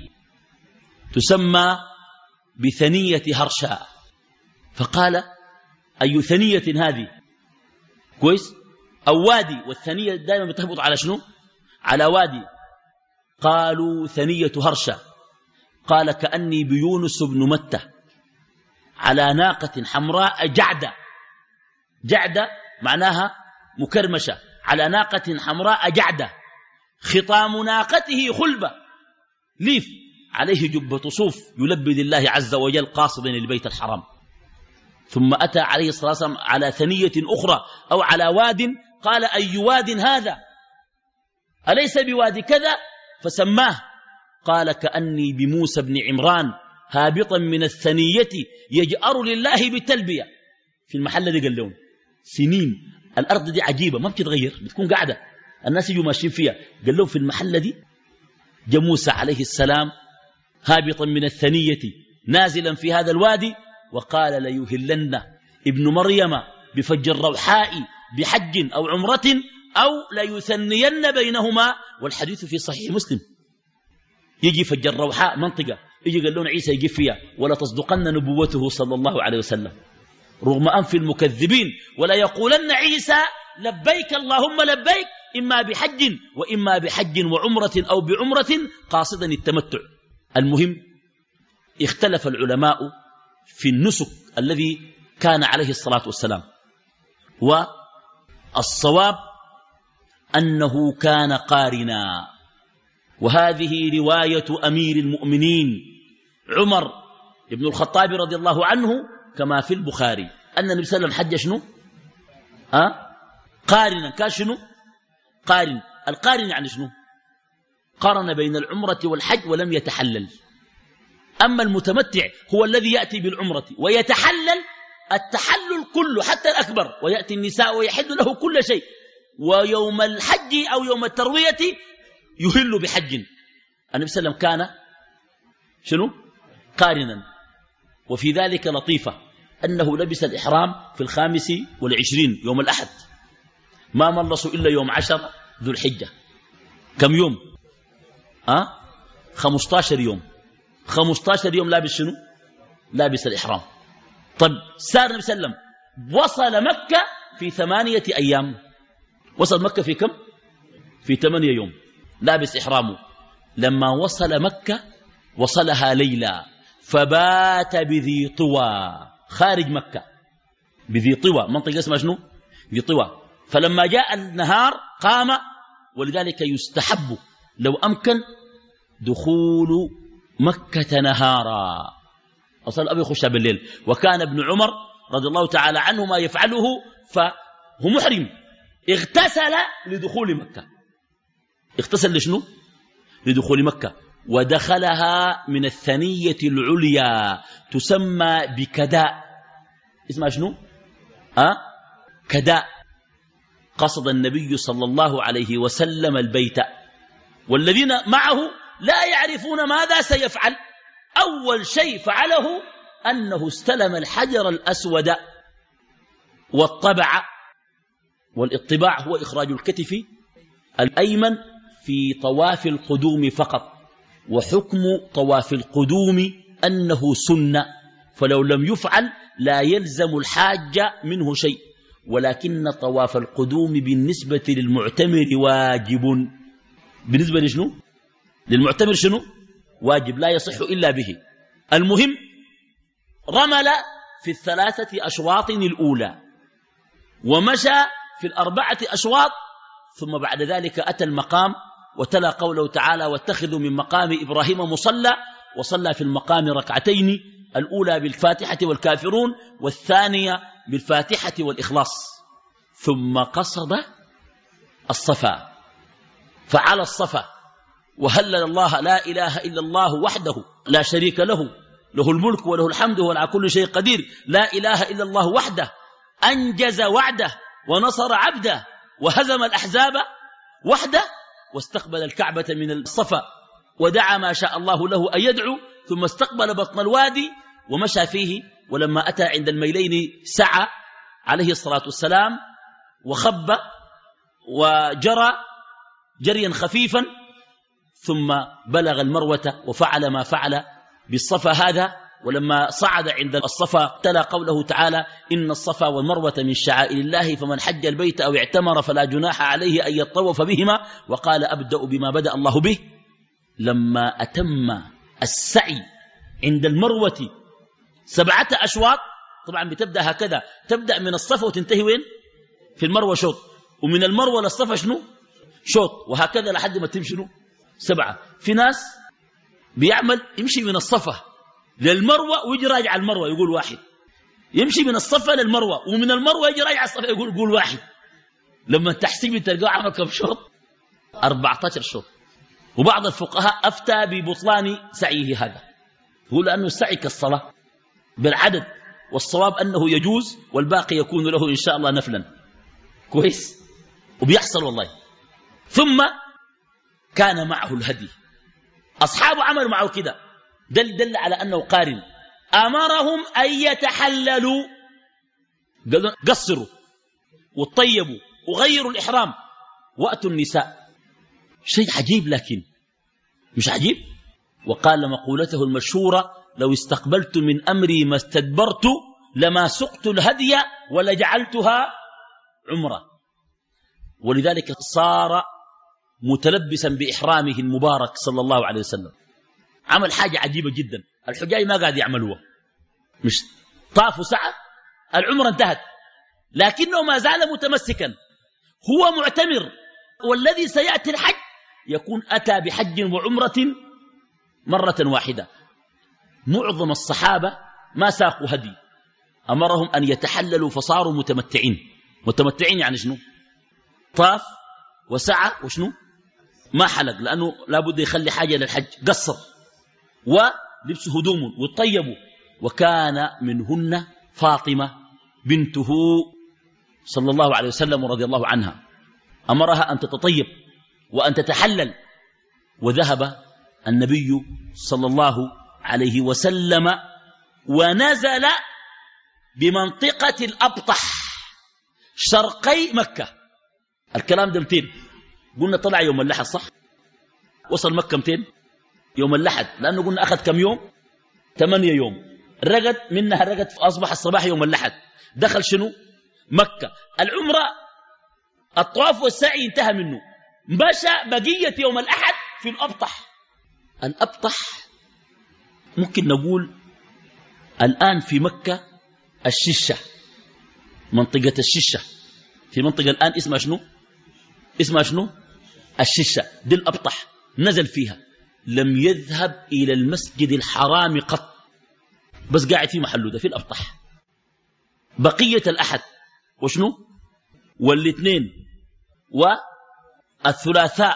تسمى بثنية هرشاء، فقال: أي ثنية هذه؟ كويس؟ أو وادي، والثنية دائما بتهبط على شنو؟ على وادي. قالوا: ثنية هرشة. قال: كأني بيونس بن متة على ناقة حمراء جعدة. جعدة معناها مكرمشة، على ناقة حمراء جعدة، خطام ناقته خلبة، ليف، عليه جبة صوف يلبي لله عز وجل قاصدا البيت الحرام. ثم أتى عليه الصلاة والسلام على ثنية أخرى أو على واد، قال: أي واد هذا؟ أليس بواد كذا؟ فسماه. قال: كأني بموسى بن عمران هابطا من الثنية يجأر لله بالتلبية. في المحل دي قال لهم سنين الأرض دي عجيبة ما بتتغير، بتكون قاعدة الناس يجوا ماشيين فيها. قال لهم في المحل دي جاء موسى عليه السلام هابطا من الثنية نازلا في هذا الوادي، وقال: ليهلن ابن مريم بفج الروحاء بحج أو عمرة أو ليثنين بينهما. والحديث في صحيح مسلم. يجي فج الروحاء منطقة، يجي قال لهم عيسى يجي فيها، ولا تصدقن نبوته صلى الله عليه وسلم رغم أنف المكذبين، ولا يقولن عيسى لبيك اللهم لبيك إما بحج وإما بحج وعمرة أو بعمرة قاصدا التمتع. المهم اختلف العلماء في النسك الذي كان عليه الصلاة والسلام، والصواب أنه كان قارنا. وهذه رواية أمير المؤمنين عمر بن الخطاب رضي الله عنه كما في البخاري أن النبي صلى الله عليه وسلم حج شنو؟ أه؟ قارنا. كان شنو؟ قارن. القارن يعني شنو؟ قارن بين العمرة والحج ولم يتحلل. أما المتمتع هو الذي يأتي بالعمرة ويتحلل التحلل كله حتى الأكبر، ويأتي النساء ويحل له كل شيء، ويوم الحج أو يوم التروية يهل بحج. النبي صلى الله عليه وسلم كان شنو؟ قارنا. وفي ذلك لطيفة أنه لبس الإحرام في الخامس والعشرين يوم الأحد، ما ملصوا إلا يوم عشر ذو الحجة. كم يوم؟ أه؟ خمستاشر يوم. خمستاشر يوم لابس شنو؟ لابس الإحرام. طب سار النبي صلى الله عليه وسلم وصل مكة في ثمانية أيام. وصل مكة في كم؟ في ثمانية يوم لابس إحرامه. لما وصل مكة وصلها ليلة، فبات بذي طوى خارج مكة. بذي طوى منطقة اسمها شنو؟ ذي طوى. فلما جاء النهار قام، ولذلك يستحب لو أمكن دخول مكة نهارا. أصل أبي يخشها بالليل. وكان ابن عمر رضي الله تعالى عنه ما يفعله، فهو محرم اغتسل لدخول مكة. اغتسل لشنو؟ لدخول مكة. ودخلها من الثنية العليا تسمى بكداء. اسمها شنو؟ أه؟ كداء. قصد النبي صلى الله عليه وسلم البيت، والذين معه لا يعرفون ماذا سيفعل. أول شيء فعله أنه استلم الحجر الأسود والطبع. والاطباع هو إخراج الكتف الأيمن في طواف القدوم فقط، وحكم طواف القدوم أنه سنة، فلو لم يفعل لا يلزم الحاج منه شيء، ولكن طواف القدوم بالنسبة للمعتمر واجب. بالنسبة لشنو؟ للمعتمر شنو؟ واجب لا يصح إلا به. المهم رمل في الثلاثة أشواط الأولى، ومشى في الأربعة أشواط، ثم بعد ذلك أتى المقام وتلا قوله تعالى: واتخذوا من مقام إبراهيم مصلى، وصلى في المقام ركعتين، الأولى بالفاتحة والكافرون، والثانية بالفاتحة والإخلاص. ثم قصد الصفا، فعلى الصفا وهلل الله لا إله إلا الله وحده لا شريك له، له الملك وله الحمد وهو على كل شيء قدير، لا إله إلا الله وحده أنجز وعده ونصر عبده وهزم الأحزاب وحده، واستقبل الكعبة من الصفا ودعا ما شاء الله له أن يدعو، ثم استقبل بطن الوادي ومشى فيه. ولما أتى عند الميلين سعى عليه الصلاة والسلام وخب وجرى جريا خفيفا، ثم بلغ المروة وفعل ما فعل بالصفا هذا. ولما صعد عند الصفا تلا قوله تعالى: إن الصفا والمروة من شعائر الله، فمن حج البيت أو اعتمر فلا جناح عليه أن يطوف بهما. وقال: أبدأ بما بدأ الله به. لما أتم السعي عند المروة سبعة أشواط، طبعا بتبدأ هكذا، تبدأ من الصفا وتنتهي وين؟ في المروة شوط، ومن المروة للصفا شنو؟ شوط، وهكذا لحد ما تمشي شنو؟ سبعة. في ناس بيعمل يمشي من الصفا للمروة ويجي راجع المروة يقول واحد، يمشي من الصفا للمروة ومن المروة يجي راجع الصفا يقول يقول واحد. لما تحسب تلقاه عمل كم شوط؟ أربعة عشر شوط. وبعض الفقهاء أفتى ببطلان سعيه هذا، هو لأنه السعي كالصلاة بالعدد، والصواب أنه يجوز والباقي يكون له إن شاء الله نفلا. كويس؟ وبيحصل والله. ثم كان معه الهدي، أصحابه عملوا معه كده، دل دل على أنه قارن. أمرهم أن يتحللوا، قالوا قصروا وطيبوا وغيروا الإحرام وأتوا النساء. شيء عجيب، لكن مش عجيب. وقال مقولته المشهورة: لو استقبلت من أمري ما استدبرت لما سقت الهدي ولجعلتها عمرة. ولذلك صار متلبسا بإحرامه المبارك صلى الله عليه وسلم. عمل حاجة عجيبة جدا الحجاج ما قاعد يعملوها، مش طافوا سعى، العمرة انتهت، لكنه ما زال متمسكا، هو معتمر. والذي سيأتي الحج يكون أتى بحج وعمرة مرة واحدة. معظم الصحابة ما ساقوا هدي، أمرهم أن يتحللوا فصاروا متمتعين. متمتعين يعني شنو؟ طاف وسعى وشنو؟ ما حلق، لأنه لابد يخلي حاجة للحج، قصر ولبس هدوم وطيبوا. وكان منهن فاطمة بنته صلى الله عليه وسلم رضي الله عنها، أمرها أن تتطيب وأن تتحلل. وذهب النبي صلى الله عليه وسلم ونزل بمنطقة الأبطح شرقي مكة. الكلام ده متين، قلنا طلع يوم اللحد صح، وصل مكة متين يوم اللحد، لأنه قلنا أخذ كم يوم؟ ثمانية يوم. رقد منها رقد أصبح الصباح يوم اللحد، دخل شنو؟ مكة. العمرة الطواف والسعي انتهى منه، مشى بقية يوم الأحد في الأبطح. الأبطح ممكن نقول الآن في مكة الششة، منطقة الششة، في منطقة الآن اسمها شنو؟ اسمها شنو؟ الششة، دي الأبطح. نزل فيها، لم يذهب إلى المسجد الحرام قط، بس قاعد في محله ده في الأبطح. بقية الأحد وشنو؟ والاثنين والثلاثاء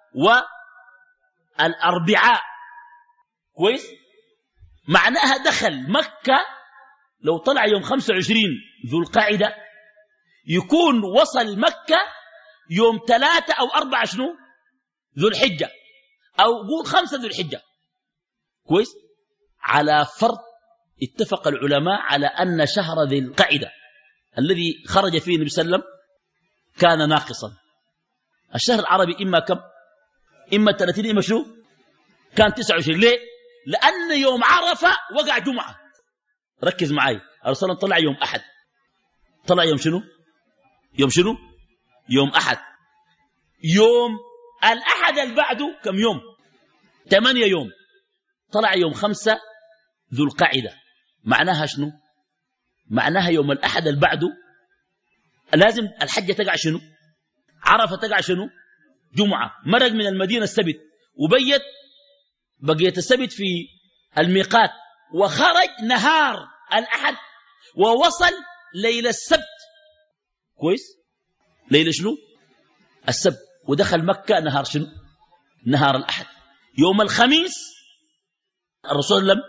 والأربعاء، كويس؟ معناها دخل مكة لو طلع يوم خمسة وعشرين ذو القاعدة يكون وصل مكة يوم ثلاثة أو أربعة شنو؟ ذو الحجة، أو قول خمسة ذو الحجة، كويس؟ على فرض اتفق العلماء على أن شهر ذي القاعدة الذي خرج فيه النبي صلى الله عليه وسلم كان ناقصا. الشهر العربي إما كم؟ إما ثلاثين إما شنو؟ كان تسعة وعشرين. ليه؟ لأن يوم عرفة وقع جمعة. ركز معي، الرسول طلع يوم أحد، طلع يوم شنو؟ يوم شنو؟ يوم أحد. يوم الأحد البعده كم يوم؟ ثمانية يوم. طلع يوم خمسة ذو القاعدة. معناها شنو؟ معناها يوم الأحد البعده لازم الحجة تقع شنو؟ عرفة تقع شنو؟ جمعة. مرق من المدينة السبت وبيت بقية السبت في الميقات، وخرج نهار الأحد ووصل ليل السبت، كويس؟ ليل شنو؟ السبت. ودخل مكة نهار شنو؟ نهار الأحد. يوم الخميس الرسول لم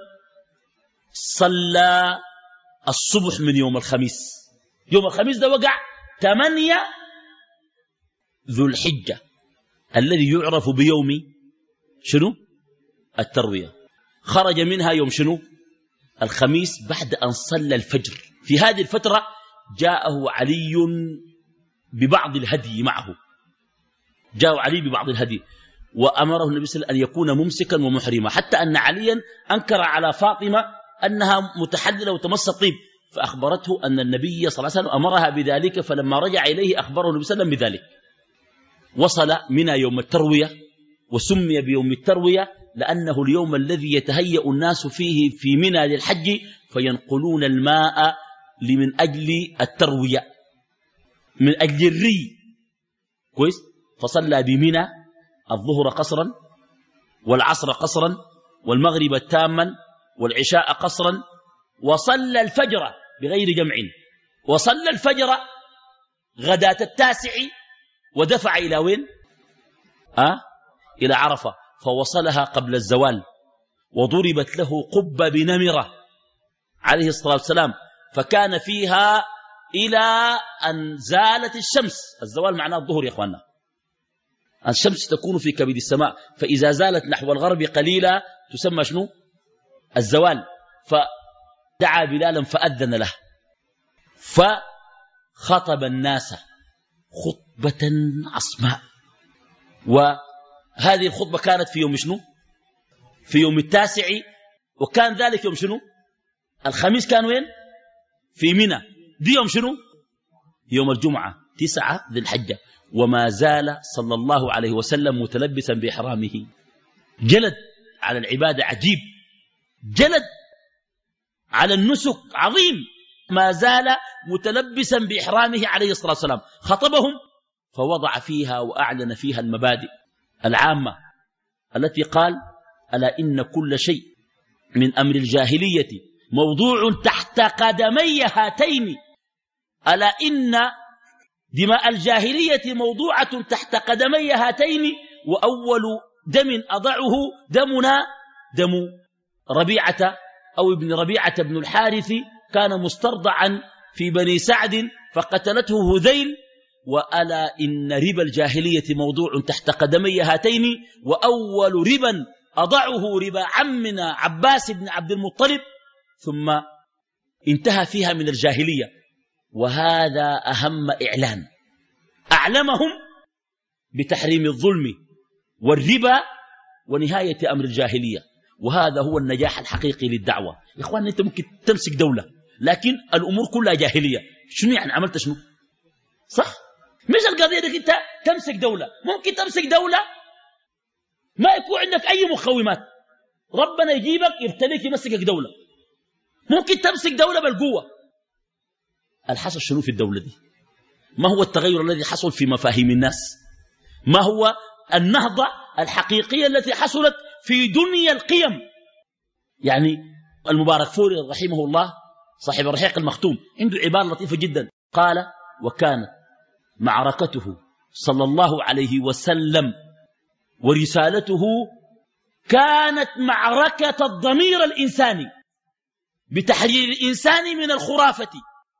صلى الصبح من يوم الخميس. يوم الخميس ده وقع ثمانية ذو الحجة الذي يعرف بيوم شنو؟ التروية. خرج منها يوم شنو؟ الخميس بعد أن صلى الفجر. في هذه الفترة جاءه علي ببعض الهدي معه، جاءه علي ببعض الهدي وأمره النبي صلى الله عليه وسلم أن يكون ممسكا ومحرما، حتى أن عليا أنكر على فاطمة أنها متحللة وتمس الطيب، فأخبرته أن النبي صلى الله عليه وسلم أمرها بذلك، فلما رجع إليه أخبره النبي صلى الله عليه وسلم بذلك. وصل منى يوم التروية، وسمي بيوم التروية لأنه اليوم الذي يتهيأ الناس فيه في منى للحج، فينقلون الماء لمن أجل التروية، من أجل الري، كويس؟ فصلى بمنى الظهر قصرا والعصر قصرا والمغرب تاما والعشاء قصرا، وصلى الفجر بغير جمع، وصلى الفجر غداة التاسع، ودفع إلى وين؟ أه؟ إلى عرفة، فوصلها قبل الزوال، وضربت له قبة بنمرة عليه الصلاة والسلام، فكان فيها إلى أن زالت الشمس. الزوال معناه الظهر يا أخوانا. الشمس تكون في كبد السماء، فإذا زالت نحو الغرب قليلا تسمى شنو؟ الزوال. فدعا بلالا فأذن له، فخطب الناس خطبة عصماء. وهذه الخطبة كانت في يوم شنو؟ في يوم التاسع، وكان ذلك يوم شنو؟ الخميس. كان وين؟ في منى. دي يوم شنو؟ يوم الجمعة تسعة ذي الحجة. وما زال صلى الله عليه وسلم متلبسا بإحرامه. جلد على العبادة عجيب، جلد على النسك عظيم، ما زال متلبسا بإحرامه عليه الصلاة والسلام. خطبهم فوضع فيها وأعلن فيها المبادئ العامة التي قال: ألا إن كل شيء من أمر الجاهلية موضوع تحت قدمي هاتين، ألا إن دماء الجاهلية موضوعة تحت قدمي هاتين، وأول دم أضعه دمنا دم ربيعة أو ابن ربيعة بن الحارث، كان مسترضعا في بني سعد فقتلته هذيل. وألا إن ربا الجاهلية موضوع تحت قدمي هاتين، وأول ربا أضعه ربا عمنا عباس بن عبد المطلب، ثم انتهى فيها من الجاهلية. وهذا أهم إعلان، أعلمهم بتحريم الظلم والربا ونهاية أمر الجاهلية. وهذا هو النجاح الحقيقي للدعوة. يا إخوان، أنت ممكن تمسك دولة لكن الأمور كلها جاهلية. شنو يعني عملت شنو؟ صح؟ مش القضية انك انت تمسك دولة. ممكن تمسك دولة ما يكون عندك أي مخومات، ربنا يجيبك يبتليك يمسكك دولة. ممكن تمسك دولة بالقوة. الحصل شنو في الدولة دي؟ ما هو التغير الذي حصل في مفاهيم الناس؟ ما هو النهضة الحقيقية التي حصلت في دنيا القيم؟ يعني المبارك فوري رحمه الله صاحب الرحيق المختوم عنده عبارة لطيفة جدا، قال: وكانت معركته صلى الله عليه وسلم ورسالته كانت معركة الضمير الإنساني بتحرير الإنسان من الخرافة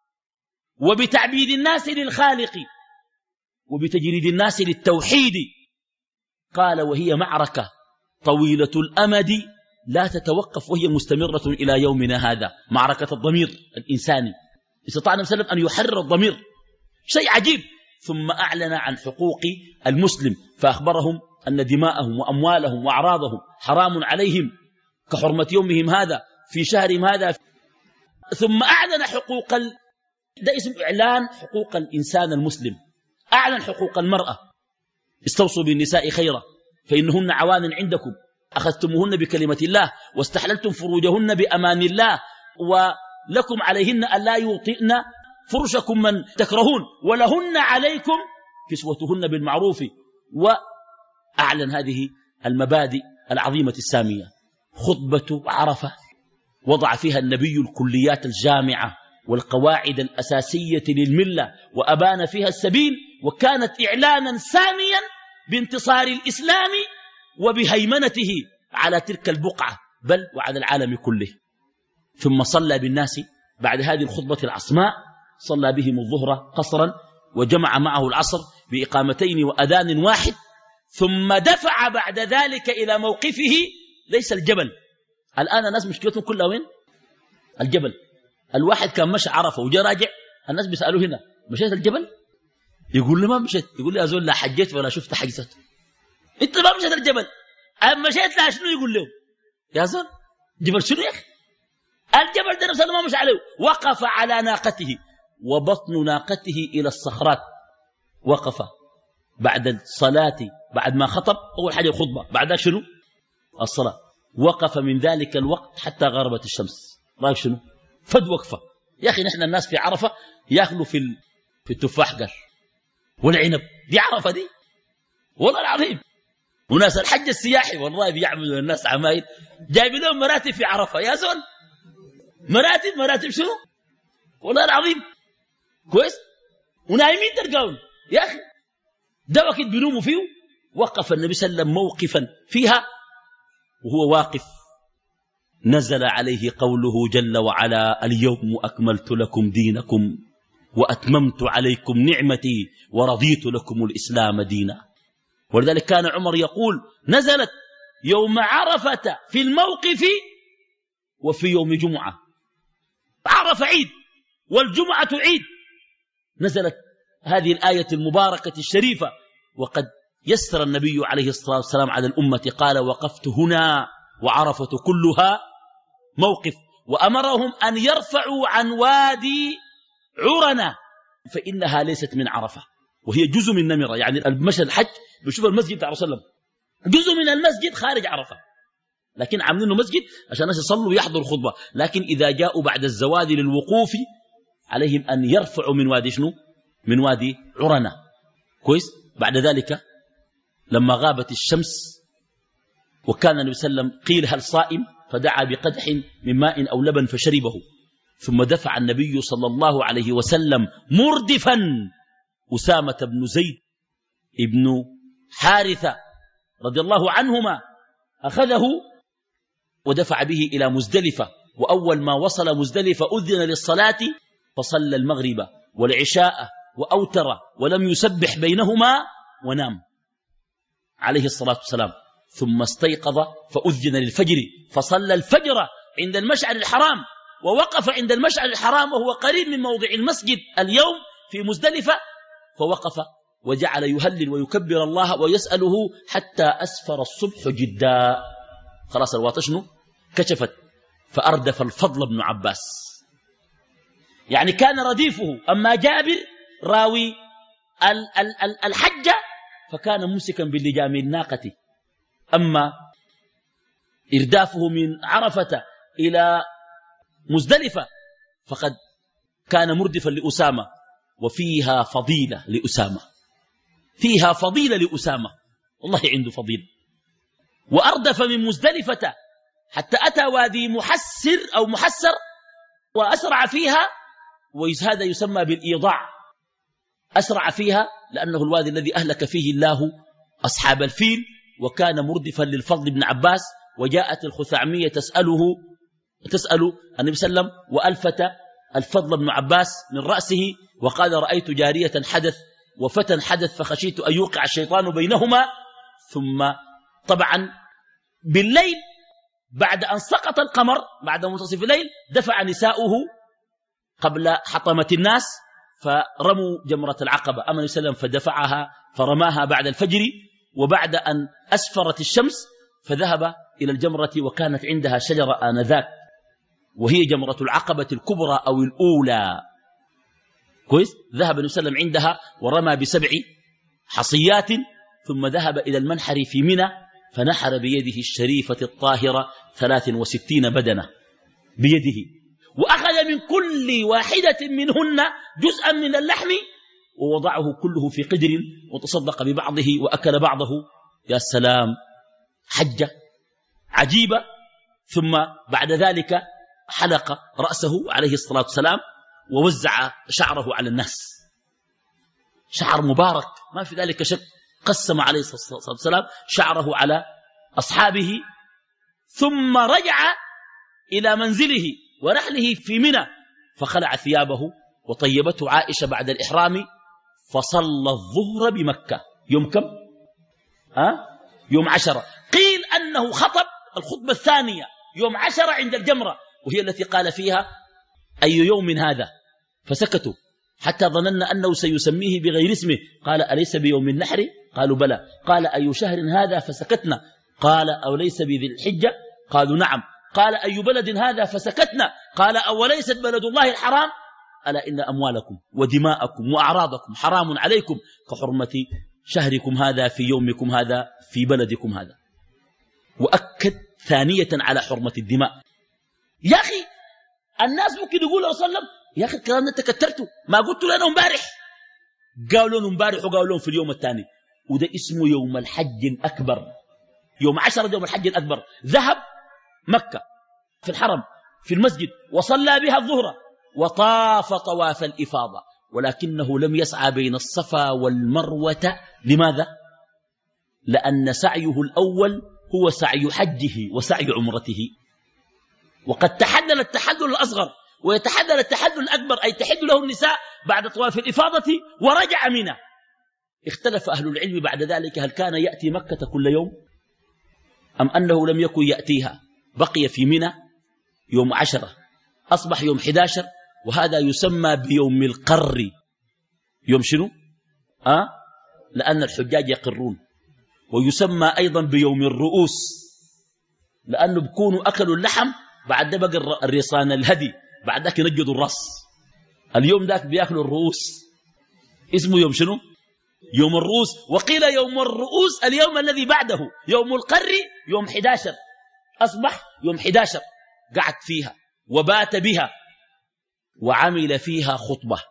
وبتعبيد الناس للخالق وبتجريد الناس للتوحيد. قال: وهي معركة طويلة الأمد لا تتوقف وهي مستمرة إلى يومنا هذا. معركة الضمير الإنساني، استطاع النبي صلى الله عليه وسلم أن يحرر الضمير، شيء عجيب. ثم أعلن عن حقوق المسلم فأخبرهم أن دماءهم وأموالهم وأعراضهم حرام عليهم كحرمة يومهم هذا في شهرهم هذا. ثم أعلن حقوق ال... ده اسم إعلان حقوق الإنسان المسلم. أعلن حقوق المرأة: استوصوا بالنساء خيرا فإنهن عوان عندكم، أخذتموهن بكلمة الله واستحللتم فروجهن بأمان الله، ولكم عليهن ألا يوطئن فرشكم من تكرهون، ولهن عليكم كسوتهن بالمعروف. وأعلن هذه المبادئ العظيمة السامية. خطبة عرفة وضع فيها النبي الكليات الجامعة والقواعد الأساسية للملة وأبان فيها السبيل، وكانت إعلانا ساميا بانتصار الإسلام وبهيمنته على تلك البقعة بل وعلى العالم كله. ثم صلى بالناس بعد هذه الخطبة العصماء، صلى بهم الظهر قصرا وجمع معه العصر بإقامتين وأذان واحد، ثم دفع بعد ذلك إلى موقفه ليس الجبل. الآن الناس مشكلتهم كلها وين؟ الجبل. الواحد كان مشى عرفة وجاء راجع، الناس بيسألوا هنا: مشيت الجبل؟ يقول له ما مشيت. يقول له: أزول لا حجيت ولا شفت حجزت. انت ما مشيت الجبل، أما مشيت لا شنو؟ يقول له: يا زول جبل شنو يا أخي؟ الجبل ده نفسه ما مش عليه. وقف على ناقته وبطن ناقته إلى الصخرات. وقف بعد الصلاة، بعد ما خطب أول حاجة الخطبة، بعد شنو؟ الصلاة. وقف من ذلك الوقت حتى غربت الشمس. رأيك شنو؟ فد وقفة. يا أخي نحن الناس في عرفة يأكلوا في في التفاح قال والعنب، دي عرفة دي والله العظيم. وناس الحج السياحي والله بيعملوا الناس عمايل، جايبين لهم مراتب في عرفة. يا زول مراتب مراتب شنو؟ والله العظيم كويس. ونايمين تلقاهم يا أخي ده وقت بينوموا فيه. وقف النبي صلى الله عليه وسلم موقفا فيها وهو واقف نزل عليه قوله جل وعلا: اليوم أكملت لكم دينكم وأتممت عليكم نعمتي ورضيت لكم الإسلام دينا. ولذلك كان عمر يقول: نزلت يوم عرفة في الموقف وفي يوم جمعة. عرفة عيد والجمعة عيد. نزلت هذه الآية المباركة الشريفة وقد يسر النبي عليه الصلاة والسلام على الأمة، قال: وقفت هنا وعرفة كلها موقف. وأمرهم أن يرفعوا عن وادي عرنة فإنها ليست من عرفة وهي جزء من نمرة. يعني المشى الحج بيشوف المسجد بتاع رسول الله جزء من المسجد خارج عرفة، لكن عاملينه مسجد عشان الناس يصلوا ويحضروا الخطبة. لكن إذا جاءوا بعد الزوال للوقوف عليهم أن يرفعوا من وادي شنو؟ من وادي عرنة. كويس. بعد ذلك لما غابت الشمس وكان النبي صلى الله عليه وسلم قيل: هل صائم؟ فدعا بقدح من ماء أو لبن فشربه. ثم دفع النبي صلى الله عليه وسلم مردفا أسامة بن زيد ابن حارثة رضي الله عنهما، أخذه ودفع به إلى مزدلفة. وأول ما وصل مزدلفة أذن للصلاة فصلى المغرب والعشاء وأوتر ولم يسبح بينهما ونام عليه الصلاة والسلام. ثم استيقظ فأذن للفجر فصلى الفجر عند المشعر الحرام، ووقف عند المشعر الحرام وهو قريب من موضع المسجد اليوم في مزدلفة، فوقف وجعل يهلل ويكبر الله ويسأله حتى أسفر الصبح جدا. خلاص الواطة شنو كشفت، فأردف الفضل بن عباس، يعني كان رديفه. أما جابر راوي الحجة فكان ممسكا باللجام الناقة، أما إردافه من عرفة إلى مزدلفة فقد كان مردفا لأسامة، وفيها فضيلة لأسامة، فيها فضيلة لأسامة، والله عنده فضيلة. وأردف من مزدلفة حتى أتى وادي محسر أو محسر وأسرع فيها، وهذا يسمى بالإيضاع، أسرع فيها لأنه الوادي الذي أهلك فيه الله أصحاب الفيل، وكان مردفا للفضل بن عباس. وجاءت الخثعمية تسأله تسأل النبي صلى الله عليه وسلم، وألفت الفضل بن عباس من رأسه وقال رأيت جارية حدث وفتى حدث فخشيت أن يوقع الشيطان بينهما. ثم طبعا بالليل بعد أن سقط القمر بعد منتصف الليل دفع نساؤه قبل حطمة الناس فرموا جمرة العقبة، أما النبي صلى الله عليه وسلم فدفعها فرماها بعد الفجر، وبعد أن أسفرت الشمس فذهب إلى الجمرة، وكانت عندها شجرة آنذاك وهي جمرة العقبة الكبرى أو الأولى. كويس، ذهب النبي صلى الله عليه وسلم عندها ورمى بسبع حصيات، ثم ذهب إلى المنحر في منى فنحر بيده الشريفة الطاهرة ثلاث وستين بدنة بيده، وأخذ من كل واحدة منهن جزءا من اللحم ووضعه كله في قدر وتصدق ببعضه وأكل بعضه. يا سلام، حجة عجيبة. ثم بعد ذلك حلق رأسه عليه الصلاة والسلام ووزع شعره على الناس، شعر مبارك ما في ذلك شك، قسم عليه الصلاة والسلام شعره على أصحابه. ثم رجع إلى منزله ورحله في منى فخلع ثيابه، وطيبته عائشة بعد الإحرام فصلى الظهر بمكة يوم كم؟ أه؟ يوم عشرة. قيل أنه خطب الخطبة الثانية يوم عشرة عند الجمرة، وهي التي قال فيها أي يوم هذا، فسكتوا حتى ظننا أنه سيسميه بغير اسمه. قال أليس بيوم النحر؟ قالوا بلى. قال أي شهر هذا؟ فسكتنا. قال أوليس بذي الحجة؟ قالوا نعم. قال أي بلد هذا؟ فسكتنا. قال أوليست بلد الله الحرام؟ ألا إن أموالكم ودماءكم وأعراضكم حرام عليكم كحرمة شهركم هذا في يومكم هذا في بلدكم هذا. وأكد ثانية على حرمة الدماء. يا أخي الناس ممكن يقولوا صلى الله عليه وسلم يا أخي الكلام ده تكترته، ما قلت لنا امبارح؟ قالوا لهم امبارح وقالوا لهم في اليوم الثاني. وده اسمه يوم الحج الأكبر، يوم عشرة يوم الحج الأكبر. ذهب مكة في الحرم في المسجد وصلى بها الظهر وطاف طواف الإفاضة، ولكنه لم يسعى بين الصفا والمروة. لماذا؟ لأن سعيه الأول هو سعي حجه وسعي عمرته، وقد تحلل التحلل الأصغر ويتحلل التحلل الأكبر، أي تحل له النساء بعد طواف الإفاضة ورجع منه. اختلف أهل العلم بعد ذلك هل كان يأتي مكة كل يوم أم أنه لم يكن يأتيها، بقي في منى يوم عشرة أصبح يوم أحد عشر، وهذا يسمى بيوم القر. يوم شنو؟ أه؟ لأن الحجاج يقرون. ويسمى أيضا بيوم الرؤوس لأنه بيكونوا أكلوا اللحم بعد بقى الرصان الهدي، بعد ذاك ينجدوا الرأس. اليوم ذاك بيأكلوا الرؤوس، اسمه يوم شنو؟ يوم الرؤوس. وقيل يوم الرؤوس اليوم الذي بعده يوم القر يوم أحد عشر، أصبح يوم أحد عشر قعد فيها وبات بها وعمل فيها خطبة،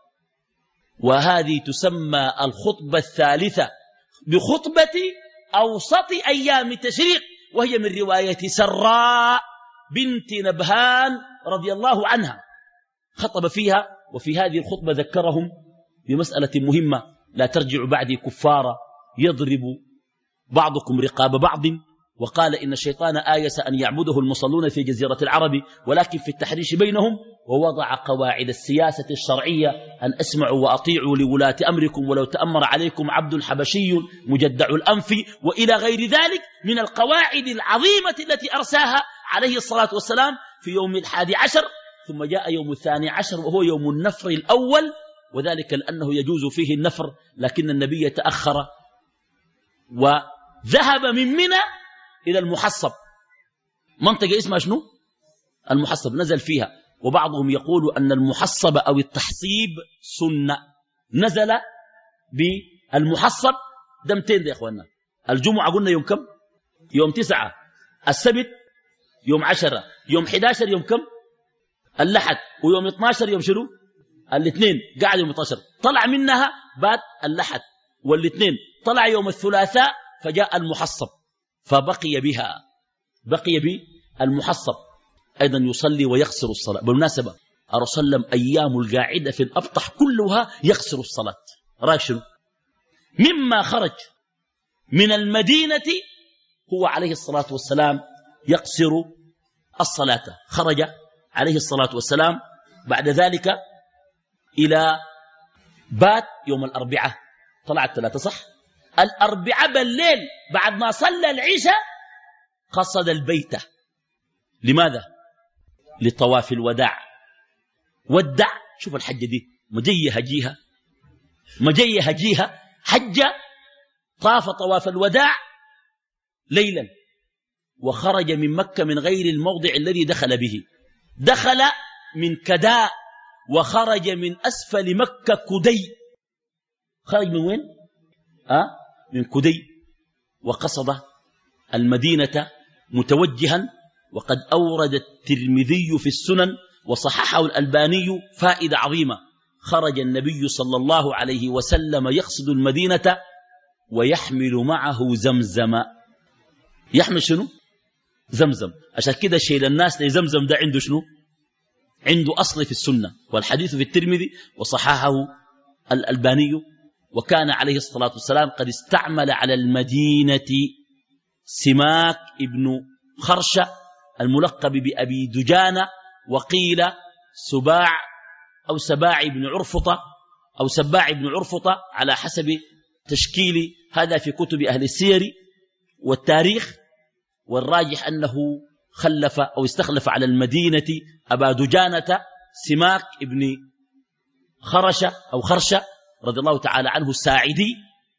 وهذه تسمى الخطبة الثالثة بخطبة أوسط أيام التشريق، وهي من رواية سراء بنت نبهان رضي الله عنها. خطب فيها، وفي هذه الخطبة ذكرهم بمسألة مهمة: لا ترجعوا بعدي كفارا يضرب بعضكم رقاب بعض وقال إن الشيطان آيس أن يعبده المصلون في جزيرة العرب ولكن في التحريش بينهم، ووضع قواعد السياسة الشرعية أن أسمعوا وأطيعوا لولاة أمركم ولو تأمر عليكم عبد حبشي مجدع الأنف، وإلى غير ذلك من القواعد العظيمة التي أرساها عليه الصلاة والسلام في يوم الحادي عشر. ثم جاء يوم الثاني عشر وهو يوم النفر الأول، وذلك لأنه يجوز فيه النفر، لكن النبي تأخر وذهب من منى إلى المحصب، منطقة اسمها شنو؟ المحصب، نزل فيها. وبعضهم يقول أن المحصب أو التحصيب سنة، نزل بالمحصب. دمتين ده يا أخوانا. الجمعة قلنا يوم كم؟ يوم تسعة. السبت يوم عشرة. يوم حداشر يوم كم؟ اللحد. ويوم اثناشر يوم شنو؟ الاثنين. قاعد يوم اثناشر، طلع منها بات اللحد، والاثنين طلع يوم الثلاثاء فجاء المحصب، فبقي بها، بقي بالمحصب أيضا يصلي ويقصر الصلاة. بالمناسبة الرسول صلى الله عليه وسلم أيام القاعدة في الأبطح كلها يقصر الصلاة. رأيك شنو؟ مما خرج من المدينة هو عليه الصلاة والسلام يقصر الصلاة. خرج عليه الصلاة والسلام بعد ذلك إلى بات يوم الأربعاء، طلعت ثلاثة صح؟ الأربعاء بالليل بعد ما صلى العشاء قصد البيت. لماذا؟ لطواف الوداع. ودع، شوف الحجة دي مجيه هجيها، مجيه هجيها حجة، طاف طواف الوداع ليلا، وخرج من مكة من غير الموضع الذي دخل به. دخل من كداء وخرج من أسفل مكة كدي. خرج من وين؟ أه؟ من كدي، وقصد المدينة متوجها. وقد أورد الترمذي في السنن وصححه الألباني فائدة عظيمة. خرج النبي صلى الله عليه وسلم يقصد المدينة ويحمل معه زمزم. يحمل شنو؟ زمزم. عشان كده شيل الناس لزمزم ده عنده شنو؟ عنده أصل في السنة، والحديث في الترمذي وصححه الألباني. وكان عليه الصلاة والسلام قد استعمل على المدينة سماك ابن خرشة الملقب بأبي دجانة، وقيل سباع أو سباع بن عرفطة أو سباع بن عرفطة على حسب تشكيل هذا في كتب أهل السير والتاريخ. والراجح أنه خلف أو استخلف على المدينة أبا دجانة سماك ابن خرشة أو خرشة رضي الله تعالى عنه الساعدي.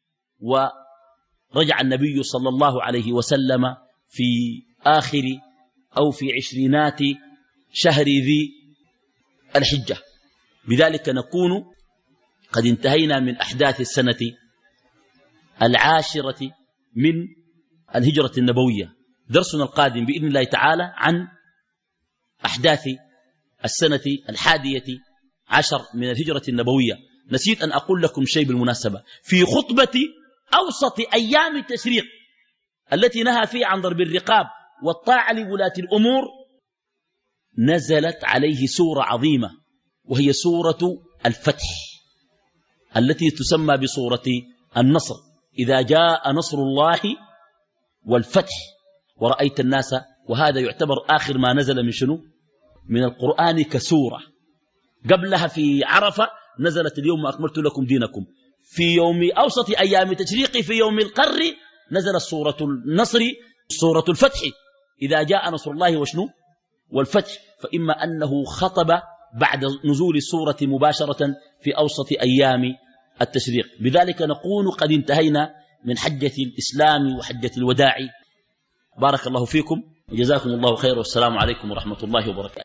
ورجع النبي صلى الله عليه وسلم في آخر أو في عشرينات شهر ذي الحجة. بذلك نكون قد انتهينا من أحداث السنة العاشرة من الهجرة النبوية. درسنا القادم بإذن الله تعالى عن أحداث السنة الحادية عشر من الهجرة النبوية. نسيت أن أقول لكم شيء بالمناسبة. في خطبة أوسط أيام التشريق التي نهى فيها عن ضرب الرقاب والطاعة لولاة الأمور، نزلت عليه سورة عظيمة وهي سورة الفتح التي تسمى بسورة النصر. إذا جاء نصر الله والفتح ورأيت الناس. وهذا يعتبر آخر ما نزل من شنو؟ من القرآن كسورة. قبلها في عرفة نزلت اليوم أكملت لكم دينكم. في يوم أوسط أيام تشريق في يوم القر نزلت سورة النصر، سورة الفتح. إذا جاء نصر الله وشنو؟ والفتح. فإما أنه خطب بعد نزول السورة مباشرة في أوسط أيام التشريق. بذلك نكون قد انتهينا من حجة الإسلام وحجة الوداع. بارك الله فيكم وجزاكم الله خير، والسلام عليكم ورحمة الله وبركاته.